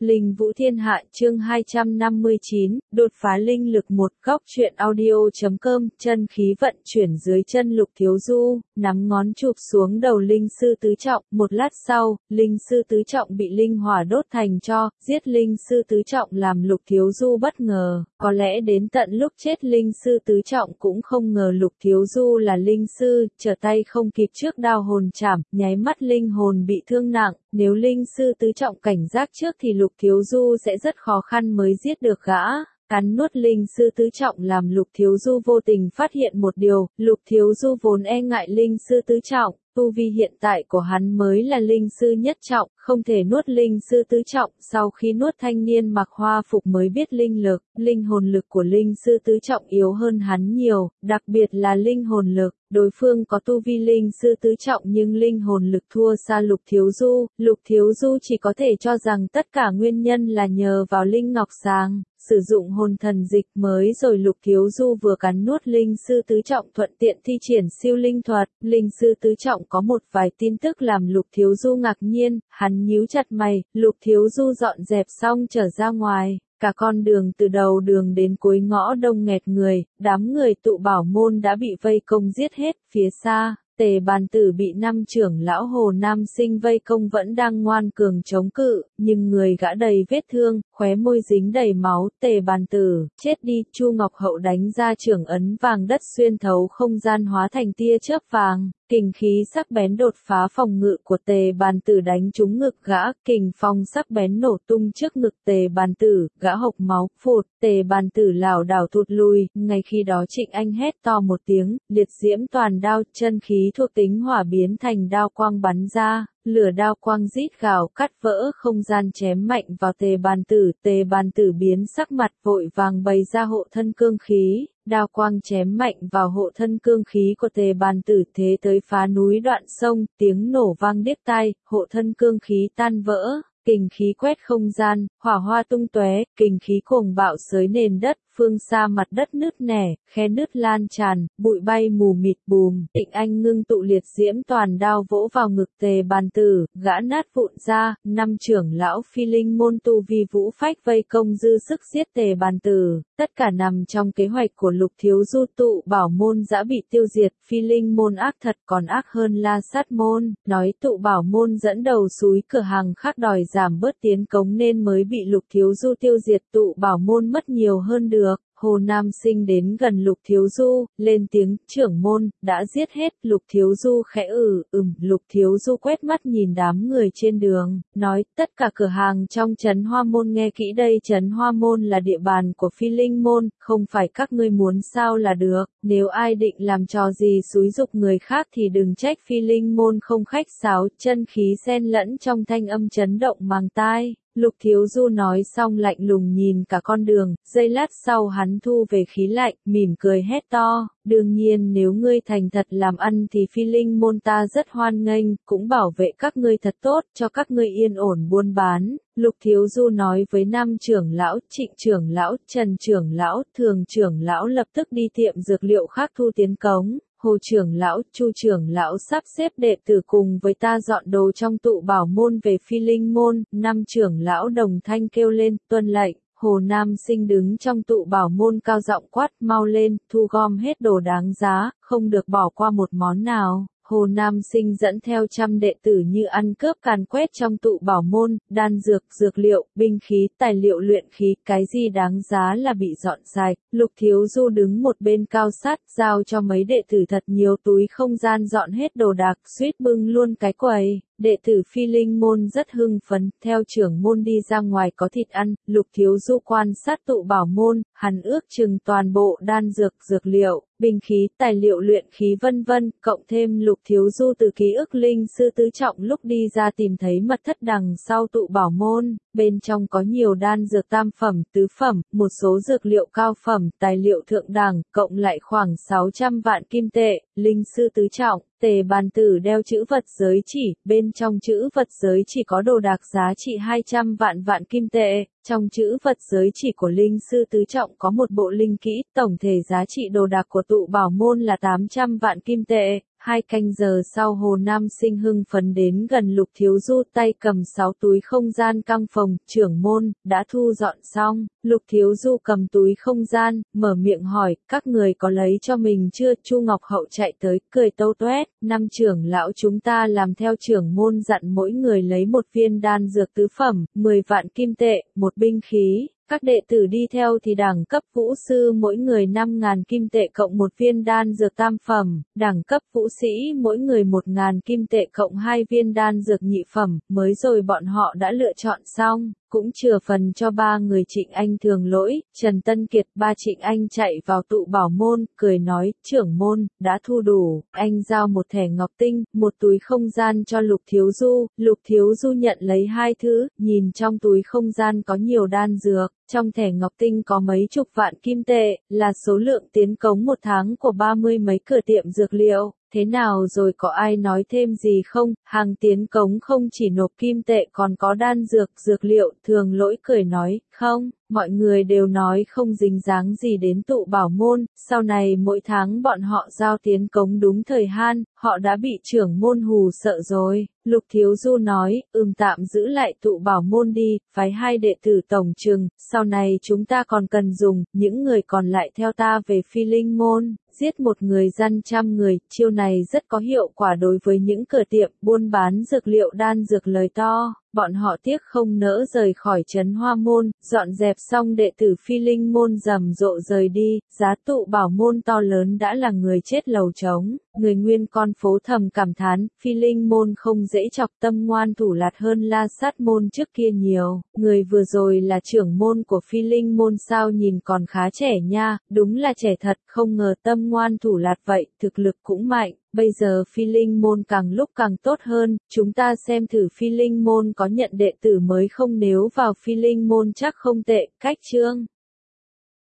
Linh Vũ Thiên Hạ chương 259, đột phá linh lực một góc truyện audio.com, chân khí vận chuyển dưới chân Lục Thiếu Du, nắm ngón chụp xuống đầu linh sư tứ trọng, một lát sau, linh sư tứ trọng bị linh hỏa đốt thành tro, giết linh sư tứ trọng làm Lục Thiếu Du bất ngờ, có lẽ đến tận lúc chết linh sư tứ trọng cũng không ngờ Lục Thiếu Du là linh sư, trở tay không kịp trước đao hồn chảm, nháy mắt linh hồn bị thương nặng, nếu linh sư tứ trọng cảnh giác trước thì Lục Thiếu Du sẽ rất khó khăn mới giết được gã. Cắn nuốt linh sư tứ trọng làm Lục Thiếu Du vô tình phát hiện một điều, Lục Thiếu Du vốn e ngại linh sư tứ trọng, tu vi hiện tại của hắn mới là linh sư nhất trọng, không thể nuốt linh sư tứ trọng, sau khi nuốt thanh niên mặc hoa phục mới biết linh lực, linh hồn lực của linh sư tứ trọng yếu hơn hắn nhiều, đặc biệt là linh hồn lực. Đối phương có tu vi linh sư tứ trọng nhưng linh hồn lực thua xa Lục Thiếu Du chỉ có thể cho rằng tất cả nguyên nhân là nhờ vào linh ngọc sàng. Sử dụng hồn thần dịch mới rồi Lục Thiếu Du vừa cắn nuốt linh sư tứ trọng thuận tiện thi triển siêu linh thuật, linh sư tứ trọng có một vài tin tức làm Lục Thiếu Du ngạc nhiên, hắn nhíu chặt mày, Lục Thiếu Du dọn dẹp xong trở ra ngoài. Cả con đường từ đầu đường đến cuối ngõ đông nghẹt người, đám người tụ bảo môn đã bị vây công giết hết, phía xa. Tề Bàn Tử bị 5 trưởng lão Hồ Nam Sinh vây công vẫn đang ngoan cường chống cự, nhưng người gã đầy vết thương, khóe môi dính đầy máu, Tề Bàn Tử, chết đi, Chu Ngọc Hậu đánh ra trưởng ấn vàng đất xuyên thấu không gian hóa thành tia chớp vàng. Kình khí sắc bén đột phá phòng ngự của Tề Bàn Tử đánh trúng ngực gã, kình phong sắc bén nổ tung trước ngực Tề Bàn Tử, gã hộc máu, phụt, Tề Bàn Tử lảo đảo thụt lùi, ngay khi đó Trịnh Anh hét to một tiếng, liệt diễm toàn đao, chân khí thuộc tính hỏa biến thành đao quang bắn ra. Lửa đao quang rít gào cắt vỡ không gian chém mạnh vào Tề Bàn Tử biến sắc mặt vội vàng bày ra hộ thân cương khí, đao quang chém mạnh vào hộ thân cương khí của Tề Bàn Tử thế tới phá núi đoạn sông, tiếng nổ vang điếc tai, hộ thân cương khí tan vỡ. Kình khí quét không gian, hỏa hoa tung tóe, kình khí cuồng bạo xới nền đất, phương xa mặt đất nứt nẻ, khe nứt lan tràn, bụi bay mù mịt bùm. Trịnh Anh ngưng tụ liệt diễm toàn đao vỗ vào ngực Tề Bàn Tử, gã nát vụn ra, 5 trưởng lão Phi Linh môn tu vi vũ phách vây công dư sức giết Tề Bàn Tử, tất cả nằm trong kế hoạch của Lục Thiếu Du. Tụ bảo môn dã bị tiêu diệt, Phi Linh môn ác thật còn ác hơn La Sát môn, nói tụ bảo môn dẫn đầu súi cửa hàng khác đòi giảm bớt tiến cống nên mới bị Lục Thiếu Du tiêu diệt, tụ bảo môn mất nhiều hơn được. Hồ Nam Sinh đến gần Lục Thiếu Du, lên tiếng, trưởng môn, đã giết hết, Lục Thiếu Du khẽ Lục Thiếu Du quét mắt nhìn đám người trên đường, nói, tất cả cửa hàng trong Trấn Hoa Môn nghe kỹ đây, Trấn Hoa Môn là địa bàn của Phi Linh môn, không phải các ngươi muốn sao là được, nếu ai định làm trò gì xúi giục người khác thì đừng trách Phi Linh môn không khách sáo, chân khí xen lẫn trong thanh âm chấn động màng tai. Lục Thiếu Du nói xong lạnh lùng nhìn cả con đường, giây lát sau hắn thu về khí lạnh, mỉm cười hét to, đương nhiên nếu ngươi thành thật làm ăn thì Phi Linh môn ta rất hoan nghênh, cũng bảo vệ các ngươi thật tốt, cho các ngươi yên ổn buôn bán. Lục Thiếu Du nói với 5 trưởng lão, Trịnh trưởng lão, Trần trưởng lão, Thường trưởng lão lập tức đi tiệm dược liệu khác thu tiến cống. Hồ trưởng lão, Chu trưởng lão sắp xếp đệ tử cùng với ta dọn đồ trong tụ bảo môn về Phi Linh môn, 5 trưởng lão đồng thanh kêu lên, tuân lệnh. Hồ Nam Sinh đứng trong tụ bảo môn cao giọng quát, mau lên, thu gom hết đồ đáng giá, không được bỏ qua một món nào. Hồ Nam Sinh dẫn theo 100 đệ tử như ăn cướp càn quét trong tụ bảo môn, đan dược, dược liệu, binh khí, tài liệu luyện khí, cái gì đáng giá là bị dọn sạch. Lục Thiếu Du đứng một bên cao sát, giao cho mấy đệ tử thật nhiều túi không gian dọn hết đồ đạc, suýt bưng luôn cái quầy. Đệ tử Phi Linh môn rất hưng phấn, theo trưởng môn đi ra ngoài có thịt ăn, Lục Thiếu Du quan sát tụ bảo môn, hắn ước chừng toàn bộ đan dược, dược liệu, binh khí, tài liệu luyện khí vân vân, cộng thêm Lục Thiếu Du từ ký ức linh sư tứ trọng lúc đi ra tìm thấy mật thất đằng sau tụ bảo môn, bên trong có nhiều đan dược tam phẩm, tứ phẩm, một số dược liệu cao phẩm, tài liệu thượng đẳng, cộng lại khoảng 600 vạn kim tệ, linh sư tứ trọng. Tề Bàn Tử đeo chữ vật giới chỉ, bên trong chữ vật giới chỉ có đồ đạc giá trị 200 vạn kim tệ, trong chữ vật giới chỉ của linh sư tứ trọng có một bộ linh kỹ, tổng thể giá trị đồ đạc của tụ bảo môn là 800 vạn kim tệ. 2 canh giờ sau Hồ Nam Sinh hưng phấn đến gần Lục Thiếu Du, tay cầm 6 túi không gian căng phòng, trưởng môn, đã thu dọn xong. Lục Thiếu Du cầm túi không gian, mở miệng hỏi, các người có lấy cho mình chưa? Chu Ngọc Hậu chạy tới, cười tâu toét, 5 trưởng lão chúng ta làm theo trưởng môn dặn mỗi người lấy một viên đan dược tứ phẩm, 10 vạn kim tệ, một binh khí. Các đệ tử đi theo thì đẳng cấp vũ sư mỗi người 5.000 kim tệ cộng một viên đan dược tam phẩm, đẳng cấp vũ sĩ mỗi người 1.000 kim tệ cộng 2 viên đan dược nhị phẩm, mới rồi bọn họ đã lựa chọn xong. Cũng chừa phần cho 3 người Trịnh Anh Thường Lỗi, Trần Tân Kiệt. 3 Trịnh Anh chạy vào tụ bảo môn, cười nói, trưởng môn, đã thu đủ, anh giao một thẻ ngọc tinh, một túi không gian cho Lục Thiếu Du. Lục Thiếu Du nhận lấy 2 thứ, nhìn trong túi không gian có nhiều đan dược, trong thẻ ngọc tinh có mấy chục vạn kim tệ, là số lượng tiến cống một tháng của 30 mấy cửa tiệm dược liệu. Thế nào rồi, có ai nói thêm gì không? Hàng tiến cống không chỉ nộp kim tệ còn có đan dược, dược liệu. Thường Lỗi cười nói, không, mọi người đều nói không dính dáng gì đến tụ bảo môn, sau này mỗi tháng bọn họ giao tiến cống đúng thời hạn, họ đã bị trưởng môn hù sợ rồi. Lục Thiếu Du nói, tạm giữ lại tụ bảo môn đi, phái 2 đệ tử tổng trừng, sau này chúng ta còn cần dùng, những người còn lại theo ta về Phi Linh môn. Giết một người dân 100 người, chiêu này rất có hiệu quả đối với những cửa tiệm buôn bán dược liệu đan dược lời to. Bọn họ tiếc không nỡ rời khỏi trấn Hoa môn, dọn dẹp xong đệ tử Phi Linh môn rầm rộ rời đi, giá tụ bảo môn to lớn đã là người chết lầu trống. Người nguyên con phố thầm cảm thán, Phi Linh môn không dễ chọc, tâm ngoan thủ lạt hơn La Sát môn trước kia nhiều. Người vừa rồi là trưởng môn của Phi Linh môn sao, nhìn còn khá trẻ nha, đúng là trẻ thật, không ngờ tâm ngoan thủ lạt vậy, thực lực cũng mạnh. Bây giờ Phi Linh môn càng lúc càng tốt hơn, chúng ta xem thử Phi Linh môn có nhận đệ tử mới không, nếu vào Phi Linh môn chắc không tệ. Cách chương